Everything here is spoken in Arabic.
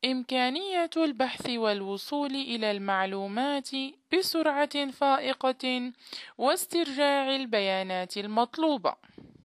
إمكانية البحث والوصول إلى المعلومات بسرعة فائقة واسترجاع البيانات المطلوبة.